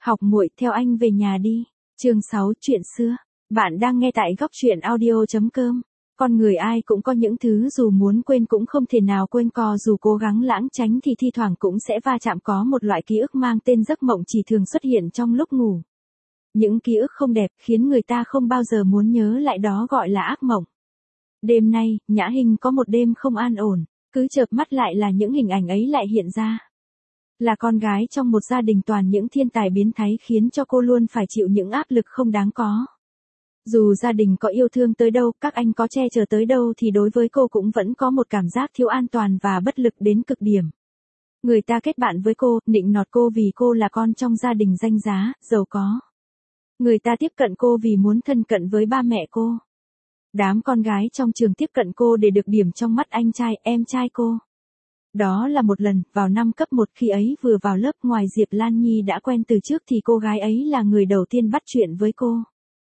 Học muội theo anh về nhà đi. Chương 6 chuyện xưa. Bạn đang nghe tại góc truyện audio.com. Con người ai cũng có những thứ dù muốn quên cũng không thể nào quên, dù cố gắng lãng tránh thì thi thoảng cũng sẽ va chạm. Có một loại ký ức mang tên giấc mộng chỉ thường xuất hiện trong lúc ngủ. Những ký ức không đẹp khiến người ta không bao giờ muốn nhớ lại, đó gọi là ác mộng. Đêm nay, Nhã Hinh có một đêm không an ổn, cứ chợp mắt lại là những hình ảnh ấy lại hiện ra. Là con gái trong một gia đình toàn những thiên tài biến thái khiến cho cô luôn phải chịu những áp lực không đáng có. Dù gia đình có yêu thương tới đâu, các anh có che chở tới đâu thì đối với cô cũng vẫn có một cảm giác thiếu an toàn và bất lực đến cực điểm. Người ta kết bạn với cô, nịnh nọt cô vì cô là con trong gia đình danh giá, giàu có. Người ta tiếp cận cô vì muốn thân cận với ba mẹ cô. Đám con gái trong trường tiếp cận cô để được điểm trong mắt anh trai, em trai cô. Đó là một lần, vào năm cấp 1 khi ấy vừa vào lớp, ngoài Diệp Lan Nhi đã quen từ trước thì cô gái ấy là người đầu tiên bắt chuyện với cô.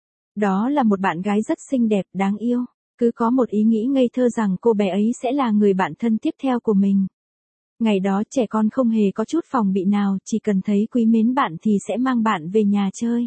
Đó là một bạn gái rất xinh đẹp, đáng yêu. Cứ có một ý nghĩ ngây thơ rằng cô bé ấy sẽ là người bạn thân tiếp theo của mình. Ngày đó trẻ con không hề có chút phòng bị nào, chỉ cần thấy quý mến bạn thì sẽ mang bạn về nhà chơi.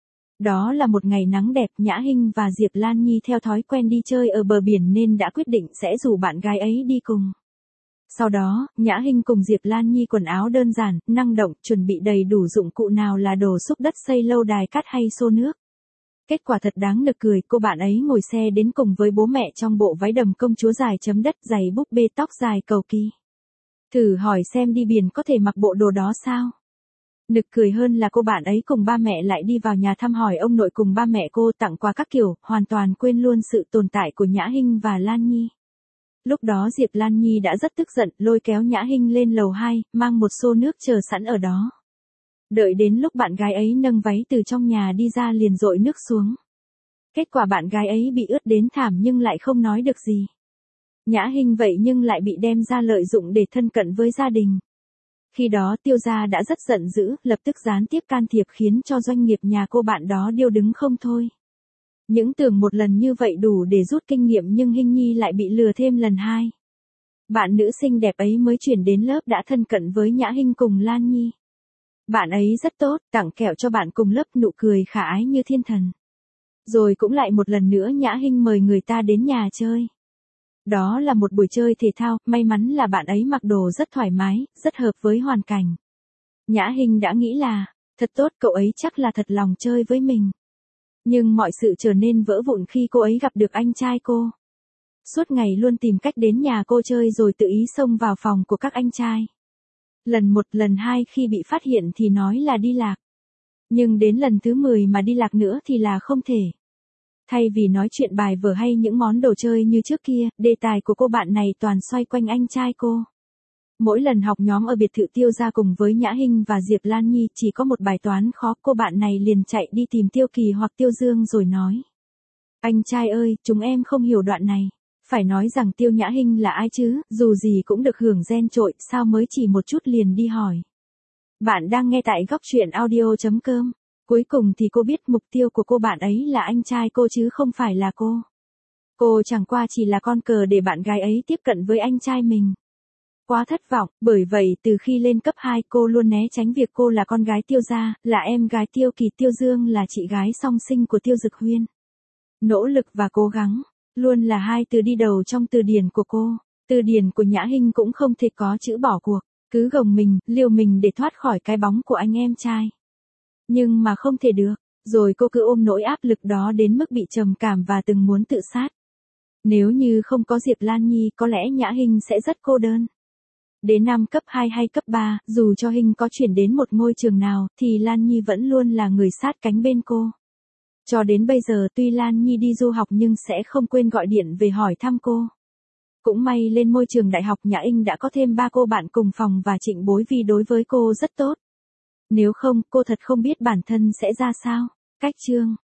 Đó là một ngày nắng đẹp, Nhã Hinh và Diệp Lan Nhi theo thói quen đi chơi ở bờ biển nên đã quyết định sẽ rủ bạn gái ấy đi cùng. Sau đó, Nhã Hinh cùng Diệp Lan Nhi quần áo đơn giản, năng động, chuẩn bị đầy đủ dụng cụ, nào là đồ xúc đất, xây lâu đài cát hay xô nước. Kết quả thật đáng nực cười, cô bạn ấy ngồi xe đến cùng với bố mẹ trong bộ váy đầm công chúa dài chấm đất, giày búp bê, tóc dài cầu kỳ. Thử hỏi xem đi biển có thể mặc bộ đồ đó sao? Nực cười hơn là cô bạn ấy cùng ba mẹ lại đi vào nhà thăm hỏi ông nội cùng ba mẹ cô, tặng quà các kiểu, hoàn toàn quên luôn sự tồn tại của Nhã Hinh và Lan Nhi. Lúc đó Diệp Lan Nhi đã rất tức giận, lôi kéo Nhã Hinh lên lầu 2, mang một xô nước chờ sẵn ở đó. Đợi đến lúc bạn gái ấy nâng váy từ trong nhà đi ra liền dội nước xuống. Kết quả bạn gái ấy bị ướt đến thảm nhưng lại không nói được gì. Nhã Hinh vậy nhưng lại bị đem ra lợi dụng để thân cận với gia đình. Khi đó Tiêu gia đã rất giận dữ, lập tức gián tiếp can thiệp khiến cho doanh nghiệp nhà cô bạn đó điêu đứng không thôi. Những tưởng một lần như vậy đủ để rút kinh nghiệm nhưng Hinh Nhi lại bị lừa thêm lần 2. Bạn nữ xinh đẹp ấy mới chuyển đến lớp đã thân cận với Nhã Hinh cùng Lan Nhi. Bạn ấy rất tốt, tặng kẹo cho bạn cùng lớp, nụ cười khả ái như thiên thần. Rồi cũng lại một lần nữa Nhã Hinh mời người ta đến nhà chơi. Đó là một buổi chơi thể thao, may mắn là bạn ấy mặc đồ rất thoải mái, rất hợp với hoàn cảnh. Nhã Hinh đã nghĩ là, thật tốt, cậu ấy chắc là thật lòng chơi với mình. Nhưng mọi sự trở nên vỡ vụn khi cô ấy gặp được anh trai cô. Suốt ngày luôn tìm cách đến nhà cô chơi rồi tự ý xông vào phòng của các anh trai. Lần 1, lần 2 khi bị phát hiện thì nói là đi lạc. Nhưng đến lần thứ 10 mà đi lạc nữa thì là không thể. Thay vì nói chuyện bài vở hay những món đồ chơi như trước kia, đề tài của cô bạn này toàn xoay quanh anh trai cô. Mỗi lần học nhóm ở biệt thự Tiêu gia cùng với Nhã Hinh và Diệp Lan Nhi chỉ có một bài toán khó, cô bạn này liền chạy đi tìm Tiêu Kỳ hoặc Tiêu Dương rồi nói. Anh trai ơi, chúng em không hiểu đoạn này. Phải nói rằng Tiêu Nhã Hinh là ai chứ, dù gì cũng được hưởng gen trội, sao mới chỉ một chút liền đi hỏi. Bạn đang nghe tại góc truyện audio.com. Cuối cùng thì cô biết mục tiêu của cô bạn ấy là anh trai cô chứ không phải là cô. Cô chẳng qua chỉ là con cờ để bạn gái ấy tiếp cận với anh trai mình. Quá thất vọng, bởi vậy từ khi lên cấp 2 cô luôn né tránh việc cô là con gái Tiêu gia, là em gái Tiêu Kỳ, Tiêu Dương là chị gái song sinh của Tiêu Dực Huyên. Nỗ lực và cố gắng luôn là hai từ đi đầu trong từ điển của cô. Từ điển của Nhã Hinh cũng không thể có chữ bỏ cuộc, cứ gồng mình, liều mình để thoát khỏi cái bóng của anh em trai. Nhưng mà không thể được, rồi cô cứ ôm nỗi áp lực đó đến mức bị trầm cảm và từng muốn tự sát. Nếu như không có Diệp Lan Nhi có lẽ Nhã Hinh sẽ rất cô đơn. Đến năm cấp 2 hay cấp 3, dù cho Hinh có chuyển đến một ngôi trường nào thì Lan Nhi vẫn luôn là người sát cánh bên cô. Cho đến bây giờ tuy Lan Nhi đi du học nhưng sẽ không quên gọi điện về hỏi thăm cô. Cũng may lên môi trường đại học Nhã Hinh đã có thêm 3 cô bạn cùng phòng và Trịnh Bối Vi đối với cô rất tốt. Nếu không, cô thật không biết bản thân sẽ ra sao. Cách chương